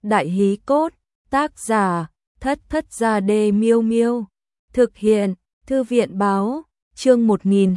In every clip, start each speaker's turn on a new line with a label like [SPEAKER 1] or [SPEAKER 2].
[SPEAKER 1] Đại hí cốt, tác giả, Thất Thất Gia Đê Miêu Miêu. Thực hiện, Thư viện báo, chương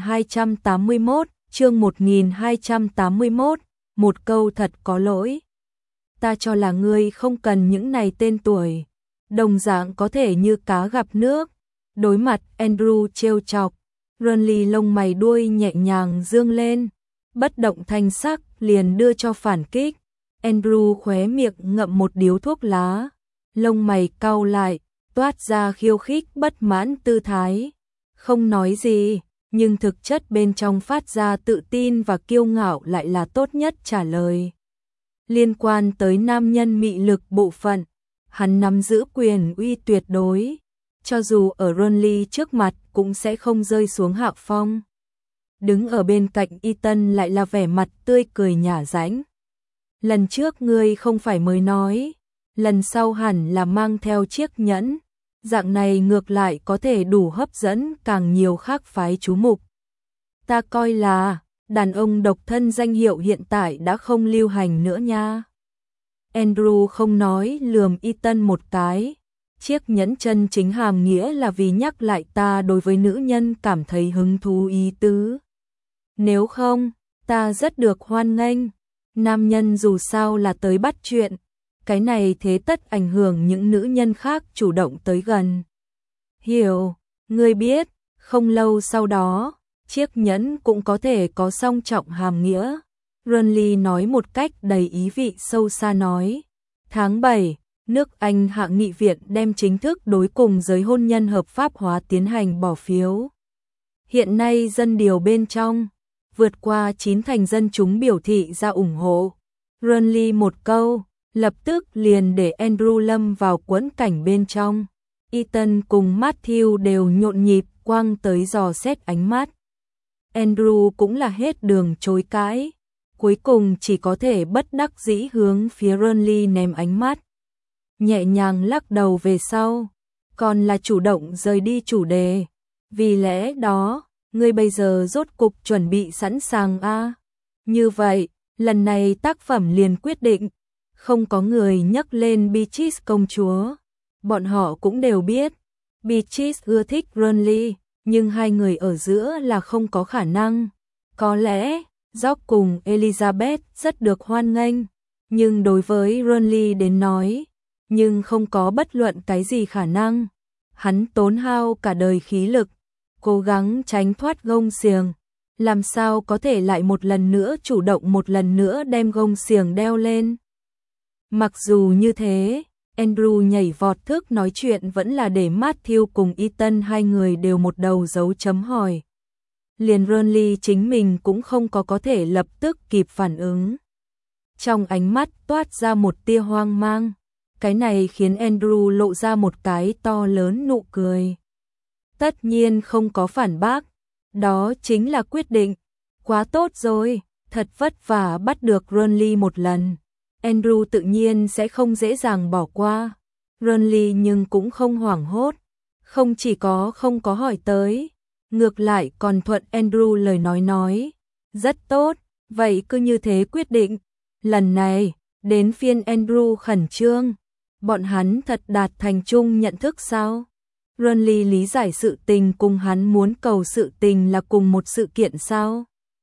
[SPEAKER 1] 1281, một câu thật có lỗi. Ta cho là ngươi không cần những này tên tuổi, đồng dạng có thể như cá gặp nước. Đối mặt Andrew trêu chọc, Renly lông mày đuôi nhẹ nhàng dương lên, bất động thanh sắc liền đưa cho phản kích. Andrew khóe miệng ngậm một điếu thuốc lá, lông mày cau lại, toát ra khiêu khích bất mãn tư thái. Không nói gì, nhưng thực chất bên trong phát ra tự tin và kiêu ngạo lại là tốt nhất trả lời. Liên quan tới nam nhân mị lực bộ phận, hắn nắm giữ quyền uy tuyệt đối, cho dù ở Renly trước mặt cũng sẽ không rơi xuống hạ phong. Đứng ở bên cạnh Ethan lại là vẻ mặt tươi cười nhả rãnh. Lần trước ngươi không phải mới nói, lần sau hẳn là mang theo chiếc nhẫn, dạng này ngược lại có thể đủ hấp dẫn càng nhiều khác phái chú mục. Ta coi là, đàn ông độc thân danh hiệu hiện tại đã không lưu hành nữa nha. Andrew không nói lườm Ethan một cái. Chiếc nhẫn chân chính hàm nghĩa là vì nhắc lại ta đối với nữ nhân cảm thấy hứng thú ý tứ. Nếu không, ta rất được hoan nghênh. Nam nhân dù sao là tới bắt chuyện, cái này thế tất ảnh hưởng những nữ nhân khác chủ động tới gần. Hiểu, ngươi biết, không lâu sau đó, chiếc nhẫn cũng có thể có song trọng hàm nghĩa. Renly nói một cách đầy ý vị sâu xa nói. Tháng 7, nước Anh hạ nghị viện đem chính thức đối cùng giới hôn nhân hợp pháp hóa tiến hành bỏ phiếu. Hiện nay dân điều bên trong, vượt qua 9 thành dân chúng biểu thị ra ủng hộ. Renly một câu, lập tức liền để Andrew lâm vào quẫn cảnh bên trong. Ethan cùng Matthew đều nhộn nhịp quăng tới dò xét ánh mắt. Andrew cũng là hết đường chối cãi, cuối cùng chỉ có thể bất đắc dĩ hướng phía Renly ném ánh mắt. Nhẹ nhàng lắc đầu về sau, còn là chủ động rời đi chủ đề. Vì lẽ đó, ngươi bây giờ rốt cục chuẩn bị sẵn sàng a? Như vậy, lần này tác phẩm liền quyết định, không có người nhắc lên Beatrice công chúa. Bọn họ cũng đều biết, Beatrice ưa thích Renly, nhưng hai người ở giữa là không có khả năng. Có lẽ, George cùng Elizabeth rất được hoan nghênh, nhưng đối với Renly đến nói, nhưng không có bất luận cái gì khả năng. Hắn tốn hao cả đời khí lực, cố gắng tránh thoát gông xiềng, làm sao có thể lại một lần nữa chủ động một lần nữa đem gông xiềng đeo lên. Mặc dù như thế, Andrew nhảy vọt thức nói chuyện vẫn là để Matthew cùng Ethan hai người đều một đầu dấu chấm hỏi. Liền Renly chính mình cũng không có thể lập tức kịp phản ứng. Trong ánh mắt toát ra một tia hoang mang. Cái này khiến Andrew lộ ra một cái to lớn nụ cười. Tất nhiên không có phản bác. Đó chính là quyết định. Quá tốt rồi, thật vất vả bắt được Renly một lần. Andrew tự nhiên sẽ không dễ dàng bỏ qua. Renly nhưng cũng không hoảng hốt. Không chỉ có không có hỏi tới, ngược lại còn thuận Andrew lời nói. Rất tốt, vậy cứ như thế quyết định. Lần này, đến phiên Andrew khẩn trương. Bọn hắn thật đạt thành chung nhận thức sao? Renly lý giải sự tình cùng hắn muốn cầu sự tình là cùng một sự kiện sao?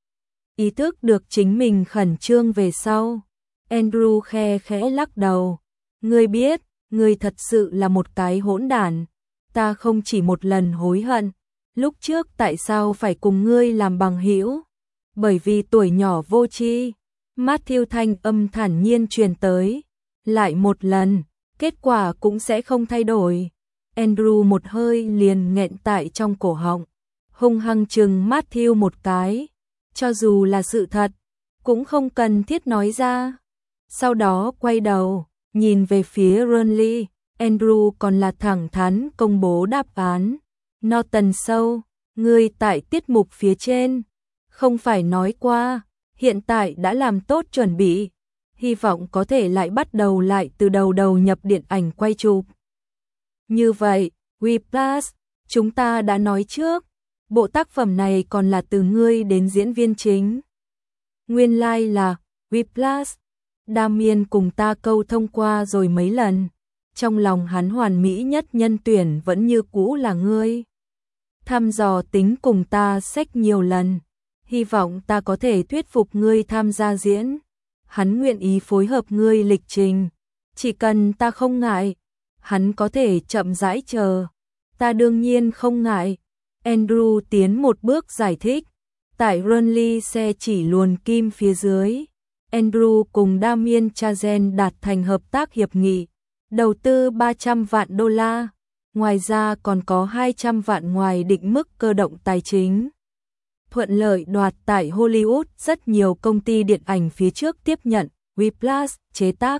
[SPEAKER 1] Ý thức được chính mình khẩn trương về sau. Andrew khe khẽ lắc đầu. Ngươi biết, ngươi thật sự là một cái hỗn đản. Ta không chỉ một lần hối hận. Lúc trước tại sao phải cùng ngươi làm bằng hữu? Bởi vì tuổi nhỏ vô tri. Matthew thanh âm thản nhiên truyền tới. Lại một lần, kết quả cũng sẽ không thay đổi. Andrew một hơi liền nghẹn tại trong cổ họng, hung hăng trừng Matthew một cái. Cho dù là sự thật, cũng không cần thiết nói ra. Sau đó quay đầu, nhìn về phía Renly. Andrew còn là thẳng thắn công bố đáp án. Norton Sâu, ngươi tại tiết mục phía trên, không phải nói qua, hiện tại đã làm tốt chuẩn bị, hy vọng có thể lại bắt đầu lại từ đầu nhập điện ảnh quay chụp. Như vậy, Whiplash, chúng ta đã nói trước, bộ tác phẩm này còn là từ ngươi đến diễn viên chính. Nguyên lai là Whiplash, Damien cùng ta câu thông qua rồi mấy lần. Trong lòng hắn hoàn mỹ nhất nhân tuyển vẫn như cũ là ngươi. Thăm dò tính cùng ta xách nhiều lần. Hy vọng ta có thể thuyết phục ngươi tham gia diễn. Hắn nguyện ý phối hợp ngươi lịch trình. Chỉ cần ta không ngại, hắn có thể chậm rãi chờ. Ta đương nhiên không ngại. Andrew tiến một bước giải thích. Tại Burnley xe chỉ luồn kim phía dưới. Andrew cùng Damien Chazelle đạt thành hợp tác hiệp nghị. Đầu tư 300 vạn đô la. Ngoài ra còn có 200 vạn ngoài định mức cơ động tài chính. Thuận lợi đoạt tại Hollywood rất nhiều công ty điện ảnh phía trước tiếp nhận Whiplash chế tác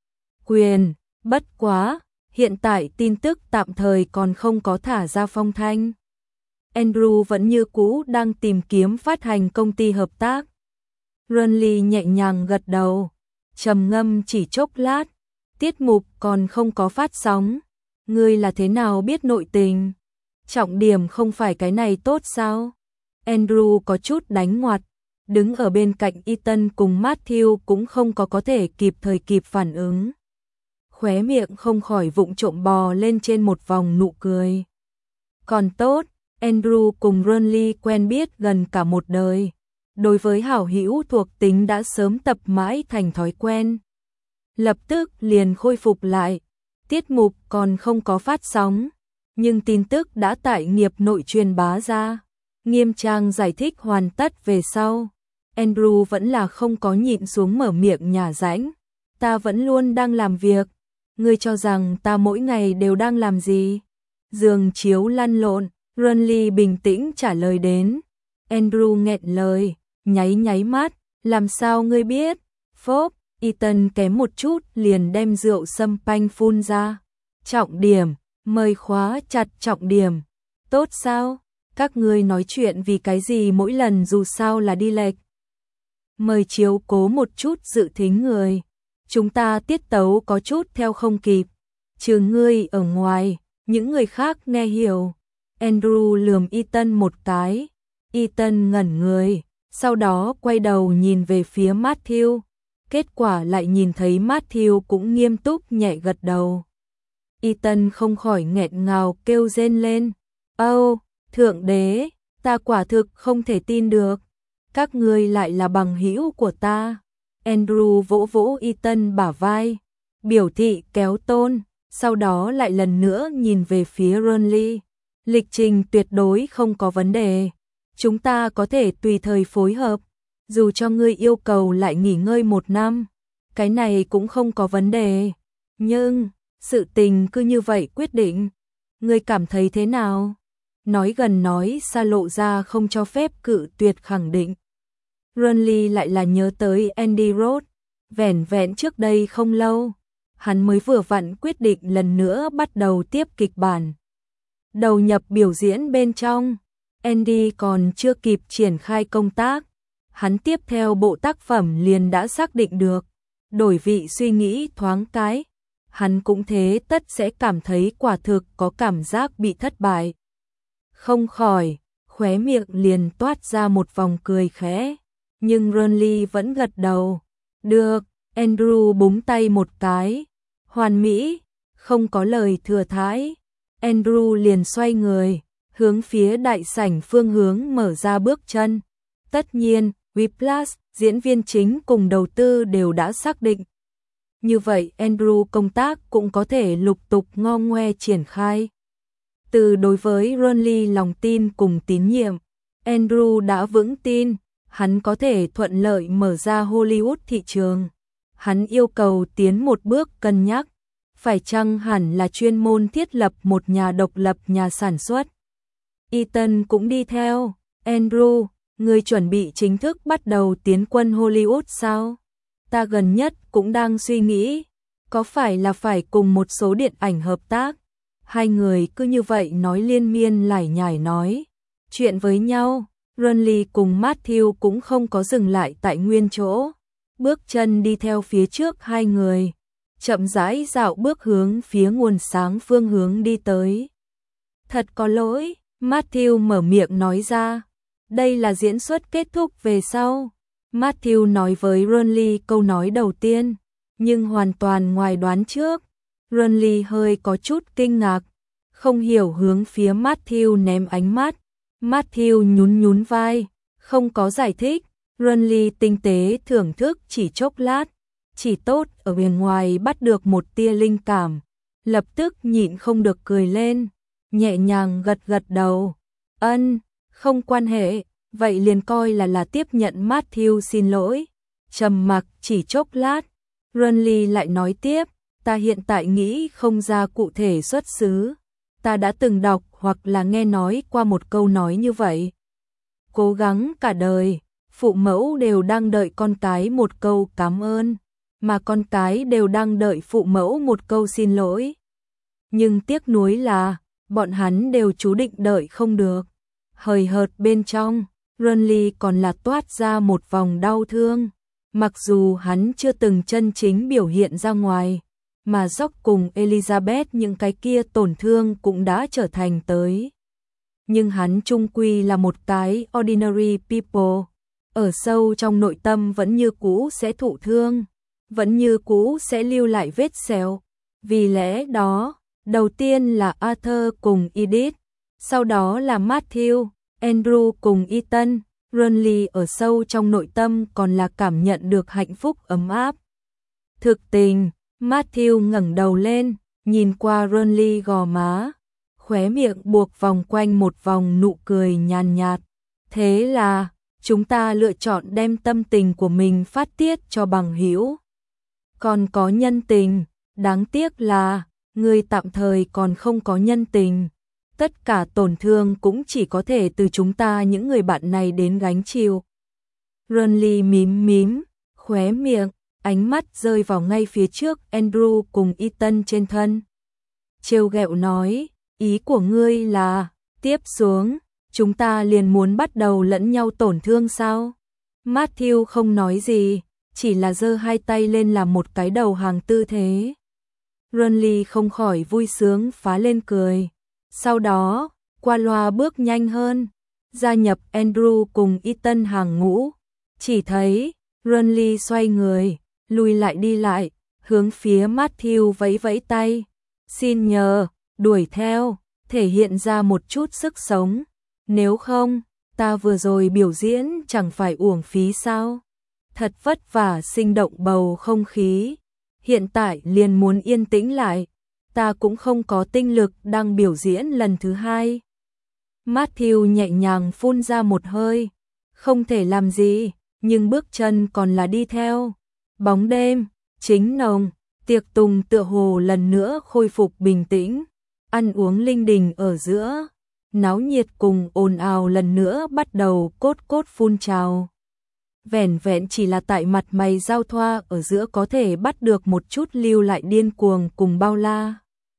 [SPEAKER 1] quyền. Bất quá, hiện tại tin tức tạm thời còn không có thả ra phong thanh. Andrew vẫn như cũ đang tìm kiếm phát hành công ty hợp tác. Burnley nhẹ nhàng gật đầu, trầm ngâm chỉ chốc lát. Tiết mục còn không có phát sóng. Ngươi là thế nào biết nội tình? Trọng điểm không phải cái này tốt sao? Andrew có chút đánh ngoặt, đứng ở bên cạnh Ethan cùng Matthew cũng không có thể kịp thời kịp phản ứng. Khóe miệng không khỏi vụng trộm bò lên trên một vòng nụ cười. Còn tốt, Andrew cùng Burnley quen biết gần cả một đời. Đối với hảo hữu thuộc tính đã sớm tập mãi thành thói quen. Lập tức liền khôi phục lại. Tiết mục còn không có phát sóng, nhưng tin tức đã tại nghiệp nội truyền bá ra. Nghiêm trang giải thích hoàn tất về sau. Andrew vẫn là không có nhịn xuống mở miệng nhả rãnh. Ta vẫn luôn đang làm việc. Ngươi cho rằng ta mỗi ngày đều đang làm gì? Giường chiếu lăn lộn. Burnley bình tĩnh trả lời đến. Andrew nghẹn lời, nháy mắt. Làm sao ngươi biết? Phốp. Ethan kém một chút liền đem rượu sâm panh phun ra. Trọng điểm, mời khóa chặt trọng điểm. Tốt sao? Các ngươi nói chuyện vì cái gì mỗi lần dù sao là đi lệch. Mời chiếu cố một chút dự thính người. Chúng ta tiết tấu có chút theo không kịp. Trừ ngươi ở ngoài, những người khác nghe hiểu. Andrew lườm Ethan một cái. Ethan ngẩn người, sau đó quay đầu nhìn về phía Matthew. Kết quả lại nhìn thấy Matthew cũng nghiêm túc nhẹ gật đầu. Ethan không khỏi nghẹn ngào kêu rên lên. Âu, thượng đế, ta quả thực không thể tin được. Các ngươi lại là bằng hữu của ta. Andrew vỗ vỗ Ethan bả vai, biểu thị kéo tôn, sau đó lại lần nữa nhìn về phía Burnley. Lịch trình tuyệt đối không có vấn đề. Chúng ta có thể tùy thời phối hợp. Dù cho ngươi yêu cầu lại nghỉ ngơi 1 năm, cái này cũng không có vấn đề. Nhưng, sự tình cứ như vậy quyết định. Ngươi cảm thấy thế nào? Nói gần nói xa lộ ra không cho phép cự tuyệt khẳng định. Burnley lại là nhớ tới Andy Roth. Vẻn vẹn trước đây không lâu, hắn mới vừa vặn quyết định lần nữa bắt đầu tiếp kịch bản. Đầu nhập biểu diễn bên trong, Andy còn chưa kịp triển khai công tác. Hắn tiếp theo bộ tác phẩm liền đã xác định được. Đổi vị suy nghĩ thoáng cái, hắn cũng thế tất sẽ cảm thấy quả thực có cảm giác bị thất bại. Không khỏi, khóe miệng liền toát ra một vòng cười khẽ. Nhưng Burnley vẫn gật đầu. Được, Andrew búng tay một cái. Hoàn mỹ, không có lời thừa thãi. Andrew liền xoay người, hướng phía đại sảnh phương hướng mở ra bước chân. Tất nhiên, Whiplash, diễn viên chính cùng đầu tư đều đã xác định. Như vậy Andrew công tác cũng có thể lục tục ngo ngoe triển khai. Từ đối với Burnley lòng tin cùng tín nhiệm, Andrew đã vững tin, hắn có thể thuận lợi mở ra Hollywood thị trường. Hắn yêu cầu tiến một bước cân nhắc, phải chăng hẳn là chuyên môn thiết lập một nhà độc lập nhà sản xuất. Ethan cũng đi theo. Andrew, người chuẩn bị chính thức bắt đầu tiến quân Hollywood sao? Ta gần nhất cũng đang suy nghĩ, có phải là phải cùng một số điện ảnh hợp tác. Hai người cứ như vậy nói liên miên lải nhải nói chuyện với nhau. Burnley cùng Matthew cũng không có dừng lại tại nguyên chỗ, bước chân đi theo phía trước hai người, chậm rãi dạo bước hướng phía nguồn sáng phương hướng đi tới. Thật có lỗi, Matthew mở miệng nói ra. Đây là diễn xuất kết thúc về sau. Matthew nói với Renly câu nói đầu tiên, nhưng hoàn toàn ngoài đoán trước. Renly hơi có chút kinh ngạc, không hiểu hướng phía Matthew ném ánh mắt. Matthew nhún nhún vai, không có giải thích. Renly tinh tế thưởng thức chỉ chốc lát, chỉ tốt ở bên ngoài bắt được một tia linh cảm, lập tức nhịn không được cười lên, nhẹ nhàng gật gật đầu. Ân, không quan hệ, vậy liền coi là tiếp nhận. Matthew xin lỗi. Trầm mặc chỉ chốc lát, Renly lại nói tiếp, ta hiện tại nghĩ không ra cụ thể xuất xứ. Ta đã từng đọc hoặc là nghe nói qua một câu nói như vậy. Cố gắng cả đời, phụ mẫu đều đang đợi con cái một câu cảm ơn, mà con cái đều đang đợi phụ mẫu một câu xin lỗi. Nhưng tiếc nuối là, bọn hắn đều chú định đợi không được. Hời hợt bên trong, Renly còn là toát ra một vòng đau thương. Mặc dù hắn chưa từng chân chính biểu hiện ra ngoài, mà Jock cùng Elizabeth những cái kia tổn thương cũng đã trở thành tới. Nhưng hắn chung quy là một cái ordinary people, ở sâu trong nội tâm vẫn như cũ sẽ thụ thương, vẫn như cũ sẽ lưu lại vết sẹo. Vì lẽ đó, đầu tiên là Arthur cùng Edith, sau đó là Matthew, Andrew cùng Ethan. Renly ở sâu trong nội tâm còn là cảm nhận được hạnh phúc ấm áp. Thực tình, Matthew ngẩng đầu lên, nhìn qua Renly gò má, khóe miệng buộc vòng quanh một vòng nụ cười nhàn nhạt. Thế là, chúng ta lựa chọn đem tâm tình của mình phát tiết cho bằng hữu. Còn có nhân tình, đáng tiếc là, người tạm thời còn không có nhân tình. Tất cả tổn thương cũng chỉ có thể từ chúng ta những người bạn này đến gánh chịu. Renly mím mím, khóe miệng, ánh mắt rơi vào ngay phía trước Andrew cùng Ethan trên thân. Trêu ghẹo nói, ý của ngươi là, tiếp xuống, chúng ta liền muốn bắt đầu lẫn nhau tổn thương sao? Matthew không nói gì, chỉ là giơ hai tay lên làm một cái đầu hàng tư thế. Renly không khỏi vui sướng phá lên cười. Sau đó, qua loa bước nhanh hơn, gia nhập Andrew cùng Ethan hàng ngũ. Chỉ thấy, Renly xoay người, lùi lại đi lại, hướng phía Matthew vẫy vẫy tay. Xin nhờ, đuổi theo, thể hiện ra một chút sức sống. Nếu không, ta vừa rồi biểu diễn chẳng phải uổng phí sao? Thật vất vả sinh động bầu không khí. Hiện tại liền muốn yên tĩnh lại. Ta cũng không có tinh lực đang biểu diễn lần thứ hai. Matthew nhẹ nhàng phun ra một hơi. Không thể làm gì, nhưng bước chân còn là đi theo. Bóng đêm, chính nồng, tiệc tùng tựa hồ lần nữa khôi phục bình tĩnh. Ăn uống linh đình ở giữa. Náo nhiệt cùng ồn ào lần nữa bắt đầu cốt phun trào. Vẻn vẹn chỉ là tại mặt mày giao thoa ở giữa có thể bắt được một chút lưu lại điên cuồng cùng bao la.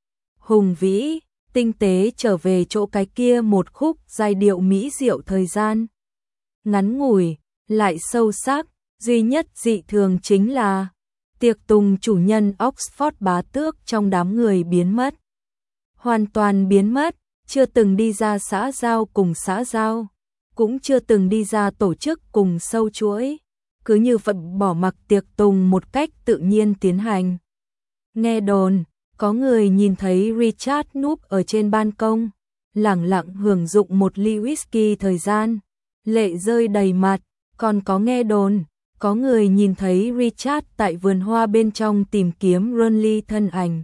[SPEAKER 1] Hùng vĩ, tinh tế trở về chỗ cái kia một khúc giai điệu mỹ diệu thời gian. Ngắn ngủi, lại sâu sắc, duy nhất dị thường chính là tiệc tùng chủ nhân Oxford bá tước trong đám người biến mất. Hoàn toàn biến mất, chưa từng đi ra xã giao cùng xã giao, cũng chưa từng đi ra tổ chức cùng sâu chuỗi, cứ như vậy bỏ mặc tiệc tùng một cách tự nhiên tiến hành. Nghe đồn, có người nhìn thấy Richard núp ở trên ban công, lẳng lặng hưởng dụng một ly whisky thời gian, lệ rơi đầy mặt, còn có nghe đồn, có người nhìn thấy Richard tại vườn hoa bên trong tìm kiếm Renly thân ảnh.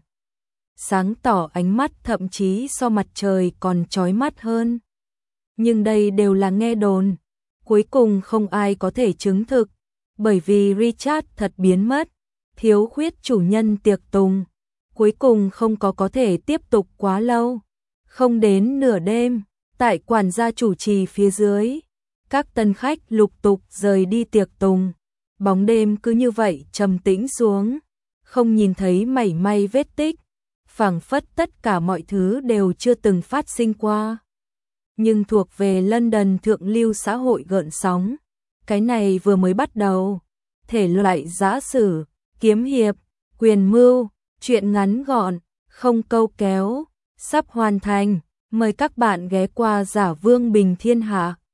[SPEAKER 1] Sáng tỏ ánh mắt thậm chí so mặt trời còn chói mắt hơn. Nhưng đây đều là nghe đồn, cuối cùng không ai có thể chứng thực, bởi vì Richard thật biến mất, thiếu khuyết chủ nhân tiệc tùng, cuối cùng không có thể tiếp tục quá lâu. Không đến nửa đêm, tại quản gia chủ trì phía dưới, các tân khách lục tục rời đi tiệc tùng, bóng đêm cứ như vậy trầm tĩnh xuống, không nhìn thấy mảy may vết tích, phảng phất tất cả mọi thứ đều chưa từng phát sinh qua. Nhưng thuộc về London thượng lưu xã hội gợn sóng, cái này vừa mới bắt đầu. Thể loại giã sử, kiếm hiệp, quyền mưu, truyện ngắn gọn, không câu kéo, sắp hoàn thành. Mời các bạn ghé qua Giả Vương Bình Thiên Hạ.